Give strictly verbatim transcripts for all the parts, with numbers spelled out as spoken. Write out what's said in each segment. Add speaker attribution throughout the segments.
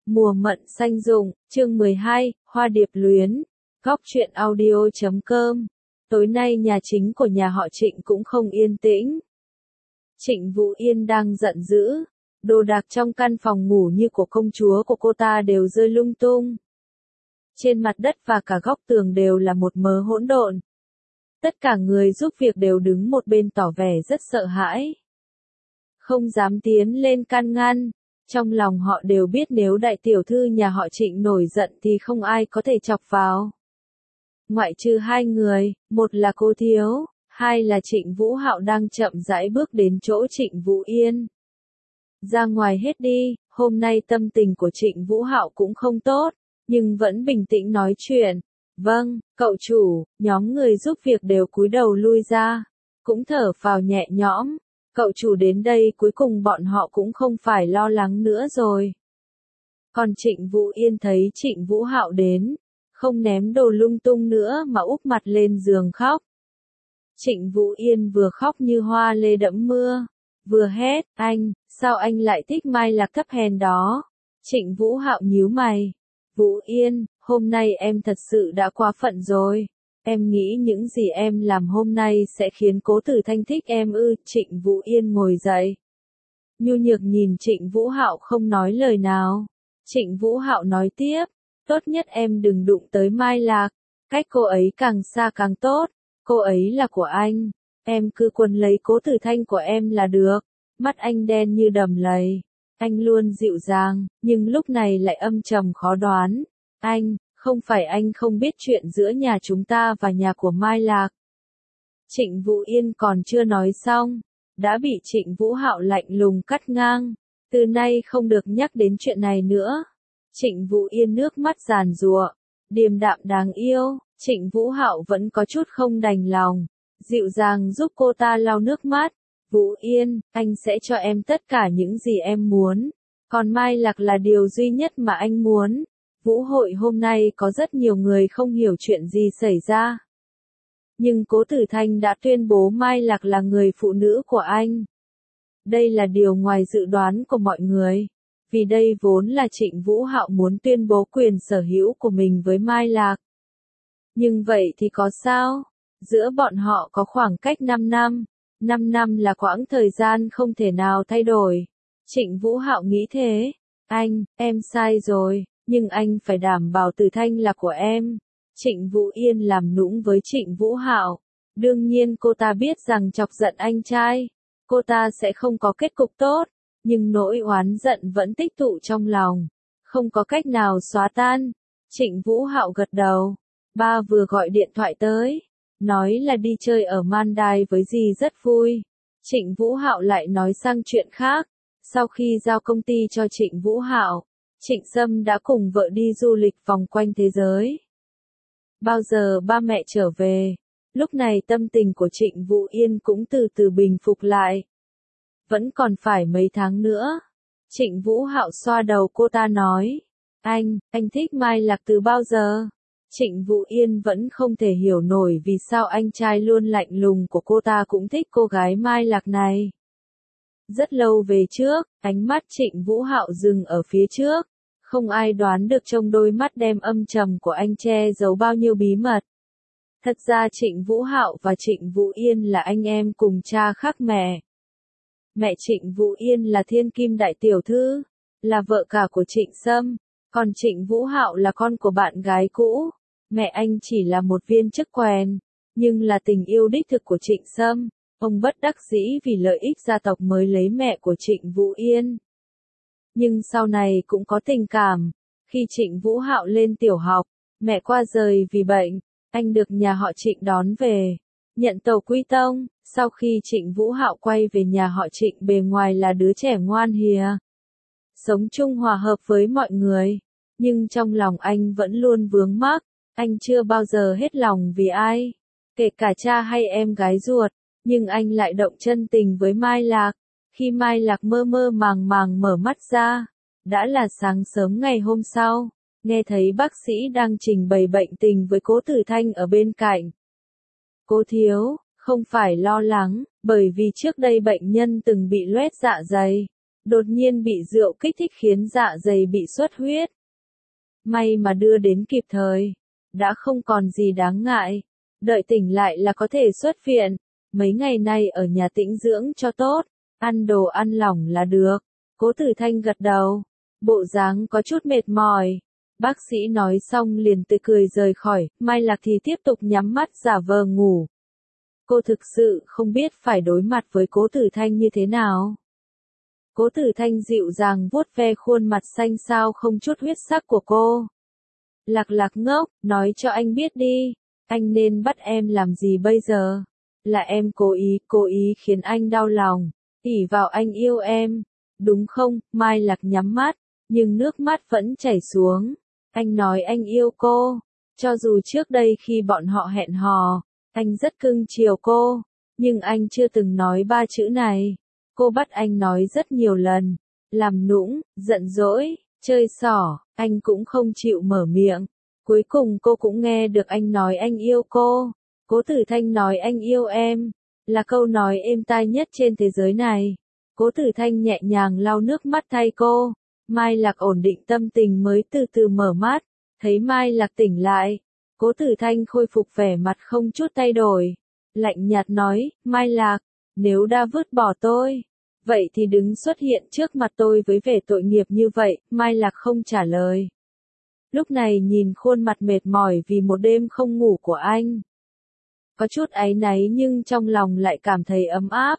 Speaker 1: Mùa mận xanh rụng, chương mười hai, Hoa điệp luyến. Góc truyện audio chấm com. Tối nay nhà chính của nhà họ Trịnh cũng không yên tĩnh. Trịnh Vũ Yên đang giận dữ. Đồ đạc trong căn phòng ngủ như của công chúa của cô ta đều rơi lung tung. Trên mặt đất và cả góc tường đều là một mớ hỗn độn. Tất cả người giúp việc đều đứng một bên tỏ vẻ rất sợ hãi. Không dám tiến lên can ngăn. Trong lòng họ đều biết nếu đại tiểu thư nhà họ Trịnh nổi giận thì không ai có thể chọc vào. Ngoại trừ hai người, một là cô thiếu, hai là Trịnh Vũ Hạo đang chậm rãi bước đến chỗ Trịnh Vũ Yên. Ra ngoài hết đi, hôm nay tâm tình của Trịnh Vũ Hạo cũng không tốt, nhưng vẫn bình tĩnh nói chuyện. Vâng, cậu chủ, nhóm người giúp việc đều cúi đầu lui ra, cũng thở phào nhẹ nhõm. Cậu chủ đến đây cuối cùng bọn họ cũng không phải lo lắng nữa rồi. Còn Trịnh Vũ Yên thấy Trịnh Vũ Hạo đến, không ném đồ lung tung nữa mà úp mặt lên giường khóc. Trịnh Vũ Yên vừa khóc như hoa lê đẫm mưa, vừa hét, anh, sao anh lại thích Mai Lạc thấp hèn đó? Trịnh Vũ Hạo nhíu mày. Vũ Yên, hôm nay em thật sự đã quá phận rồi. Em nghĩ những gì em làm hôm nay sẽ khiến Cố Tử Thanh thích em ư? Trịnh Vũ Yên ngồi dậy. Nhu nhược nhìn Trịnh Vũ Hạo không nói lời nào. Trịnh Vũ Hạo nói tiếp, tốt nhất em đừng đụng tới Mai Lạc, cách cô ấy càng xa càng tốt, cô ấy là của anh, em cứ quấn lấy Cố Tử Thanh của em là được. Mắt anh đen như đầm lầy, anh luôn dịu dàng, nhưng lúc này lại âm trầm khó đoán. Anh, không phải anh không biết chuyện giữa nhà chúng ta và nhà của Mai Lạc. Trịnh Vũ Yên còn chưa nói xong, đã bị Trịnh Vũ Hạo lạnh lùng cắt ngang. Từ nay không được nhắc đến chuyện này nữa. Trịnh Vũ Yên nước mắt giàn giụa, điềm đạm đáng yêu. Trịnh Vũ Hạo vẫn có chút không đành lòng, dịu dàng giúp cô ta lau nước mắt. Vũ Yên, anh sẽ cho em tất cả những gì em muốn. Còn Mai Lạc là điều duy nhất mà anh muốn. Vũ hội hôm nay có rất nhiều người không hiểu chuyện gì xảy ra. Nhưng Cố Tử Thanh đã tuyên bố Mai Lạc là người phụ nữ của anh. Đây là điều ngoài dự đoán của mọi người. Vì đây vốn là Trịnh Vũ Hạo muốn tuyên bố quyền sở hữu của mình với Mai Lạc. Nhưng vậy thì có sao? Giữa bọn họ có khoảng cách năm năm. năm năm là quãng thời gian không thể nào thay đổi. Trịnh Vũ Hạo nghĩ thế. Anh, em sai rồi. Nhưng anh phải đảm bảo Tử Thanh là của em. Trịnh Vũ Yên làm nũng với Trịnh Vũ Hạo. Đương nhiên cô ta biết rằng chọc giận anh trai, cô ta sẽ không có kết cục tốt. Nhưng nỗi oán giận vẫn tích tụ trong lòng, không có cách nào xóa tan. Trịnh Vũ Hạo gật đầu. Ba vừa gọi điện thoại tới, nói là đi chơi ở Mandai với dì rất vui. Trịnh Vũ Hạo lại nói sang chuyện khác. Sau khi giao công ty cho Trịnh Vũ Hạo, Trịnh Sâm đã cùng vợ đi du lịch vòng quanh thế giới. Bao giờ ba mẹ trở về, lúc này tâm tình của Trịnh Vũ Yên cũng từ từ bình phục lại. Vẫn còn phải mấy tháng nữa. Trịnh Vũ Hạo xoa đầu cô ta nói. Anh, anh thích Mai Lạc từ bao giờ? Trịnh Vũ Yên vẫn không thể hiểu nổi vì sao anh trai luôn lạnh lùng của cô ta cũng thích cô gái Mai Lạc này. Rất lâu về trước, ánh mắt Trịnh Vũ Hạo dừng ở phía trước. Không ai đoán được trong đôi mắt đem âm trầm của anh che giấu bao nhiêu bí mật. Thật ra Trịnh Vũ Hạo và Trịnh Vũ Yên là anh em cùng cha khác mẹ. Mẹ Trịnh Vũ Yên là thiên kim đại tiểu thư, là vợ cả của Trịnh Sâm, còn Trịnh Vũ Hạo là con của bạn gái cũ. Mẹ anh chỉ là một viên chức quèn, nhưng là tình yêu đích thực của Trịnh Sâm. Ông bất đắc dĩ vì lợi ích gia tộc mới lấy mẹ của Trịnh Vũ Yên. Nhưng sau này cũng có tình cảm. Khi Trịnh Vũ Hạo lên tiểu học, mẹ qua đời vì bệnh, anh được nhà họ Trịnh đón về, nhận tàu quy tông. Sau khi Trịnh Vũ Hạo quay về nhà họ Trịnh bề ngoài là đứa trẻ ngoan hiền, sống chung hòa hợp với mọi người, nhưng trong lòng anh vẫn luôn vướng mắc. Anh chưa bao giờ hết lòng vì ai, kể cả cha hay em gái ruột, nhưng anh lại động chân tình với Mai Lạc. Khi Mai Lạc mơ mơ màng màng mở mắt ra, đã là sáng sớm ngày hôm sau, nghe thấy bác sĩ đang trình bày bệnh tình với Cố Tử Thanh ở bên cạnh. Cô thiếu, không phải lo lắng, bởi vì trước đây bệnh nhân từng bị loét dạ dày, Đột nhiên bị rượu kích thích khiến dạ dày bị xuất huyết. May mà đưa đến kịp thời. Đã không còn gì đáng ngại. Đợi tỉnh lại là có thể xuất viện. Mấy ngày nay ở nhà tĩnh dưỡng cho tốt. Ăn đồ ăn lỏng là được. Cố Tử Thanh gật đầu. Bộ dáng có chút mệt mỏi. Bác sĩ nói xong liền tươi cười rời khỏi. Mai Lạc thì tiếp tục nhắm mắt giả vờ ngủ. Cô thực sự không biết phải đối mặt với Cố Tử Thanh như thế nào. Cố Tử Thanh dịu dàng vuốt ve khuôn mặt xanh xao không chút huyết sắc của cô. Lạc Lạc ngốc, nói cho anh biết đi, anh nên bắt em làm gì bây giờ? Là em cố ý, cố ý khiến anh đau lòng, ỷ vào anh yêu em, đúng không? Mai Lạc nhắm mắt, nhưng nước mắt vẫn chảy xuống. Anh nói anh yêu cô, cho dù trước đây khi bọn họ hẹn hò, anh rất cưng chiều cô, nhưng anh chưa từng nói ba chữ này. Cô bắt anh nói rất nhiều lần, làm nũng, giận dỗi, chơi xỏ, anh cũng không chịu mở miệng. Cuối cùng cô cũng nghe được anh nói anh yêu cô. Cố Tử Thanh nói anh yêu em, là câu nói êm tai nhất trên thế giới này. Cố Tử Thanh nhẹ nhàng lau nước mắt thay cô. Mai Lạc ổn định tâm tình mới từ từ mở mắt, thấy Mai Lạc tỉnh lại. Cố Tử Thanh khôi phục vẻ mặt không chút thay đổi. Lạnh nhạt nói, Mai Lạc, nếu đã vứt bỏ tôi, vậy thì đừng xuất hiện trước mặt tôi với vẻ tội nghiệp như vậy. Mai Lạc không trả lời. Lúc này nhìn khuôn mặt mệt mỏi vì một đêm không ngủ của anh. Có chút áy náy nhưng trong lòng lại cảm thấy ấm áp.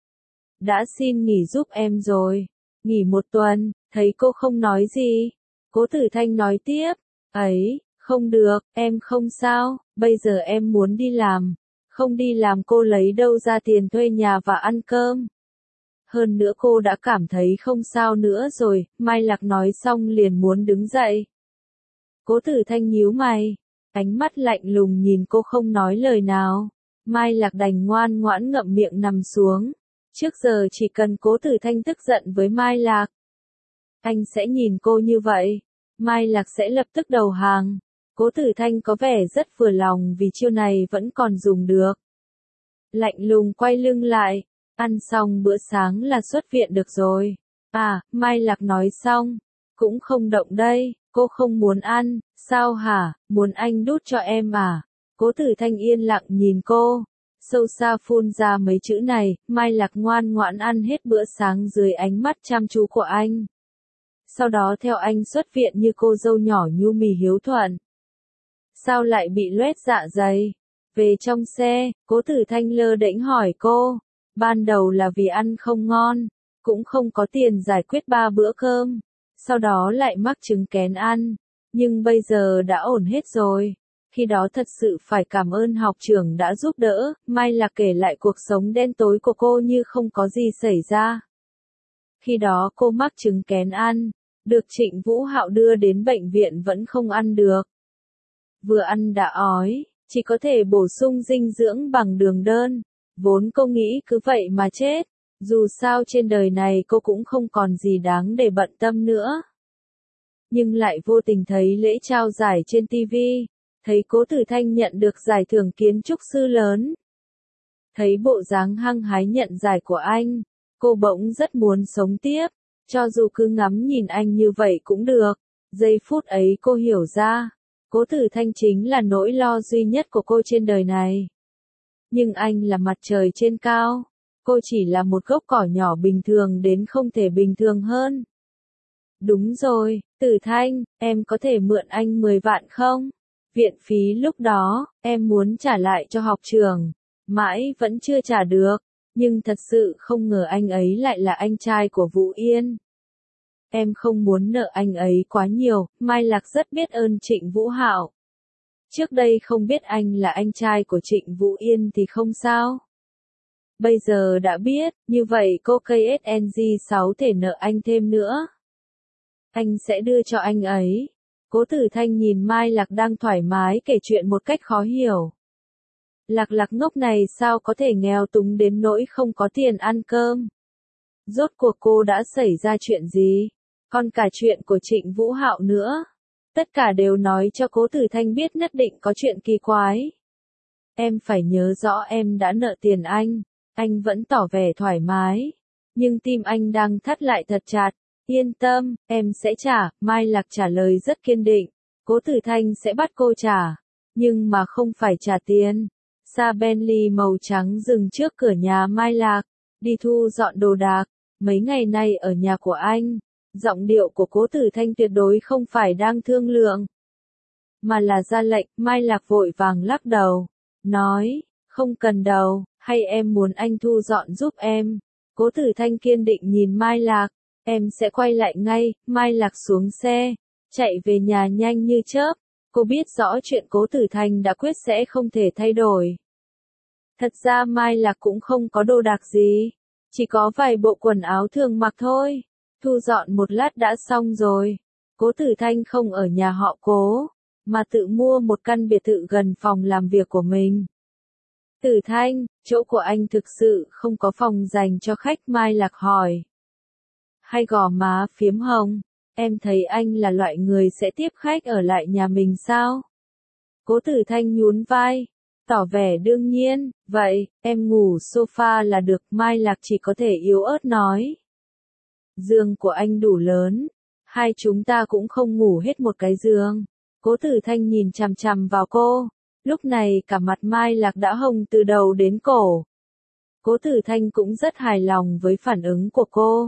Speaker 1: Đã xin nghỉ giúp em rồi. Nghỉ một tuần, thấy cô không nói gì. Cố Tử Thanh nói tiếp, ấy, không được, em không sao, bây giờ em muốn đi làm. Không đi làm cô lấy đâu ra tiền thuê nhà và ăn cơm. Hơn nữa cô đã cảm thấy không sao nữa rồi. Mai Lạc nói xong liền muốn đứng dậy. Cố Tử Thanh nhíu mày, ánh mắt lạnh lùng nhìn cô không nói lời nào. Mai Lạc đành ngoan ngoãn ngậm miệng nằm xuống. Trước giờ chỉ cần Cố Tử Thanh tức giận với Mai Lạc, anh sẽ nhìn cô như vậy. Mai Lạc sẽ lập tức đầu hàng. Cố Tử Thanh có vẻ rất vừa lòng vì chiêu này vẫn còn dùng được. Lạnh lùng quay lưng lại, ăn xong bữa sáng là xuất viện được rồi. À, Mai Lạc nói xong, cũng không động đây, cô không muốn ăn, sao hả, muốn anh đút cho em à? Cố Tử Thanh yên lặng nhìn cô, sâu xa phun ra mấy chữ này. Mai Lạc ngoan ngoãn ăn hết bữa sáng dưới ánh mắt chăm chú của anh. Sau đó theo anh xuất viện như cô dâu nhỏ nhu mì hiếu thuận. Sao lại bị loét dạ dày? Về trong xe, Cố Tử Thanh lơ đễnh hỏi cô. Ban đầu là vì ăn không ngon, cũng không có tiền giải quyết ba bữa cơm. Sau đó lại mắc chứng kén ăn. Nhưng bây giờ đã ổn hết rồi. Khi đó thật sự phải cảm ơn học trưởng đã giúp đỡ. Mai Lạc kể lại cuộc sống đen tối của cô như không có gì xảy ra. Khi đó cô mắc chứng kén ăn, được Trịnh Vũ Hạo đưa đến bệnh viện vẫn không ăn được. Vừa ăn đã ói, chỉ có thể bổ sung dinh dưỡng bằng đường đơn. Vốn cô nghĩ cứ vậy mà chết. Dù sao trên đời này cô cũng không còn gì đáng để bận tâm nữa. Nhưng lại vô tình thấy lễ trao giải trên ti vi. Thấy Cố Tử Thanh nhận được giải thưởng kiến trúc sư lớn. Thấy bộ dáng hăng hái nhận giải của anh. Cô bỗng rất muốn sống tiếp. Cho dù cứ ngắm nhìn anh như vậy cũng được. Giây phút ấy cô hiểu ra. Cố Tử Thanh chính là nỗi lo duy nhất của cô trên đời này. Nhưng anh là mặt trời trên cao. Cô chỉ là một gốc cỏ nhỏ bình thường đến không thể bình thường hơn. Đúng rồi, Tử Thanh, em có thể mượn anh mười vạn không? Viện phí lúc đó, em muốn trả lại cho học trường. Mãi vẫn chưa trả được. Nhưng thật sự không ngờ anh ấy lại là anh trai của Vũ Yên. Em không muốn nợ anh ấy quá nhiều. Mai Lạc rất biết ơn Trịnh Vũ Hạo. Trước đây không biết anh là anh trai của Trịnh Vũ Yên thì không sao. Bây giờ đã biết, như vậy cô ca ét en giê sáu thể nợ anh thêm nữa. Anh sẽ đưa cho anh ấy. Cố Tử Thanh nhìn Mai Lạc đang thoải mái kể chuyện một cách khó hiểu. Lạc Lạc ngốc này sao có thể nghèo túng đến nỗi không có tiền ăn cơm? Rốt cuộc cô đã xảy ra chuyện gì? Còn cả chuyện của Trịnh Vũ Hạo nữa. Tất cả đều nói cho Cố Tử Thanh biết nhất định có chuyện kỳ quái. Em phải nhớ rõ em đã nợ tiền anh. Anh vẫn tỏ vẻ thoải mái. nhưng tim anh đang thắt lại thật chặt. Yên tâm, em sẽ trả, Mai Lạc trả lời rất kiên định. Cố Tử Thanh sẽ bắt cô trả, nhưng mà không phải trả tiền. Xa Bentley màu trắng dừng trước cửa nhà Mai Lạc, đi thu dọn đồ đạc. Mấy ngày nay ở nhà của anh, giọng điệu của Cố Tử Thanh tuyệt đối không phải đang thương lượng, mà là ra lệnh. Mai Lạc vội vàng lắc đầu, nói, không cần đâu, hay em muốn anh thu dọn giúp em? Cố Tử Thanh kiên định nhìn Mai Lạc, em sẽ quay lại ngay. Mai Lạc xuống xe, chạy về nhà nhanh như chớp. Cô biết rõ chuyện Cố Tử Thanh đã quyết sẽ không thể thay đổi. Thật ra Mai Lạc cũng không có đồ đạc gì, chỉ có vài bộ quần áo thường mặc thôi. Thu dọn một lát đã xong rồi. Cố Tử Thanh không ở nhà họ Cố, mà tự mua một căn biệt thự gần phòng làm việc của mình. Tử Thanh, chỗ của anh thực sự không có phòng dành cho khách? Mai Lạc hỏi. Hay gò má phiếm hồng, em thấy anh là loại người sẽ tiếp khách ở lại nhà mình sao? Cố Tử Thanh nhún vai, tỏ vẻ đương nhiên, vậy, em ngủ sofa là được. Mai Lạc chỉ có thể yếu ớt nói. Giường của anh đủ lớn, hai chúng ta cũng không ngủ hết một cái giường. Cố Tử Thanh nhìn chằm chằm vào cô, lúc này cả mặt Mai Lạc đã hồng từ đầu đến cổ. Cố Tử Thanh cũng rất hài lòng với phản ứng của cô.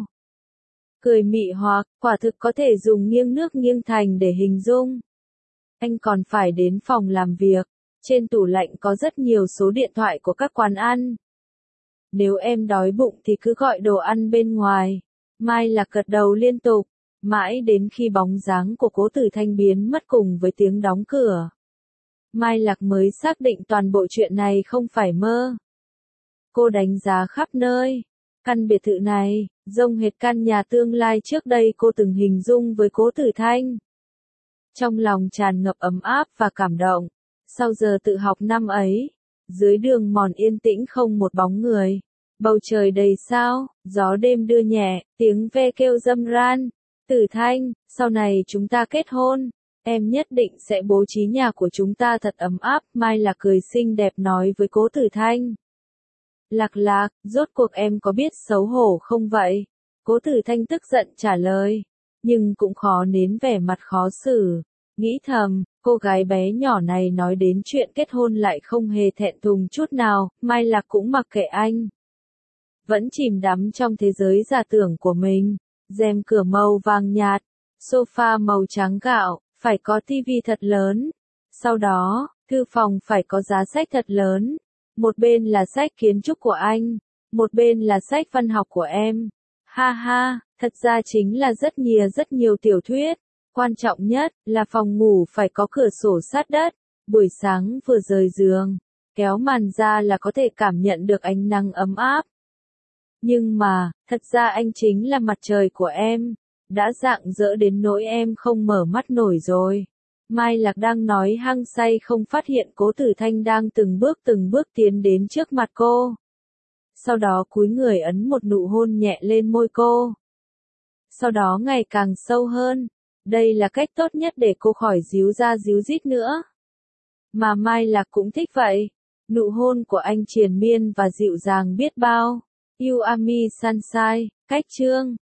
Speaker 1: Cười mị hoặc, quả thực có thể dùng nghiêng nước nghiêng thành để hình dung. Anh còn phải đến phòng làm việc, trên tủ lạnh có rất nhiều số điện thoại của các quán ăn. Nếu em đói bụng thì cứ gọi đồ ăn bên ngoài. Mai Lạc gật đầu liên tục, mãi đến khi bóng dáng của Cố Tử Thanh biến mất cùng với tiếng đóng cửa. Mai Lạc mới xác định toàn bộ chuyện này không phải mơ. Cô đánh giá khắp nơi. Căn biệt thự này, giống hệt căn nhà tương lai trước đây cô từng hình dung với Cố Tử Thanh. Trong lòng tràn ngập ấm áp và cảm động. Sau giờ tự học năm ấy, dưới đường mòn yên tĩnh không một bóng người. Bầu trời đầy sao, gió đêm đưa nhẹ, tiếng ve kêu râm ran. Tử Thanh, sau này chúng ta kết hôn, em nhất định sẽ bố trí nhà của chúng ta thật ấm áp. Mai Lạc cười xinh đẹp nói với Cố Tử Thanh. Lạc Lạc, rốt cuộc em có biết xấu hổ không vậy? Cố Tử Thanh tức giận trả lời, nhưng cũng khó nén vẻ mặt khó xử. Nghĩ thầm, cô gái bé nhỏ này nói đến chuyện kết hôn lại không hề thẹn thùng chút nào. Mai Lạc cũng mặc kệ anh, vẫn chìm đắm trong thế giới giả tưởng của mình. Rèm cửa màu vàng nhạt, sofa màu trắng gạo, phải có tivi thật lớn. Sau đó, thư phòng phải có giá sách thật lớn. Một bên là sách kiến trúc của anh, một bên là sách văn học của em. Ha ha, thật ra chính là rất nhiều rất nhiều tiểu thuyết. Quan trọng nhất là phòng ngủ phải có cửa sổ sát đất. Buổi sáng vừa rời giường, kéo màn ra là có thể cảm nhận được ánh nắng ấm áp. Nhưng mà, thật ra anh chính là mặt trời của em, đã rạng rỡ đến nỗi em không mở mắt nổi rồi. Mai Lạc đang nói hăng say không phát hiện Cố Tử Thanh đang từng bước từng bước tiến đến trước mặt cô. Sau đó cúi người ấn một nụ hôn nhẹ lên môi cô. Sau đó ngày càng sâu hơn. Đây là cách tốt nhất để cô khỏi díu ra díu dít nữa. Mà Mai Lạc cũng thích vậy. Nụ hôn của anh triền miên và dịu dàng biết bao. You are me sunshine, cách chương.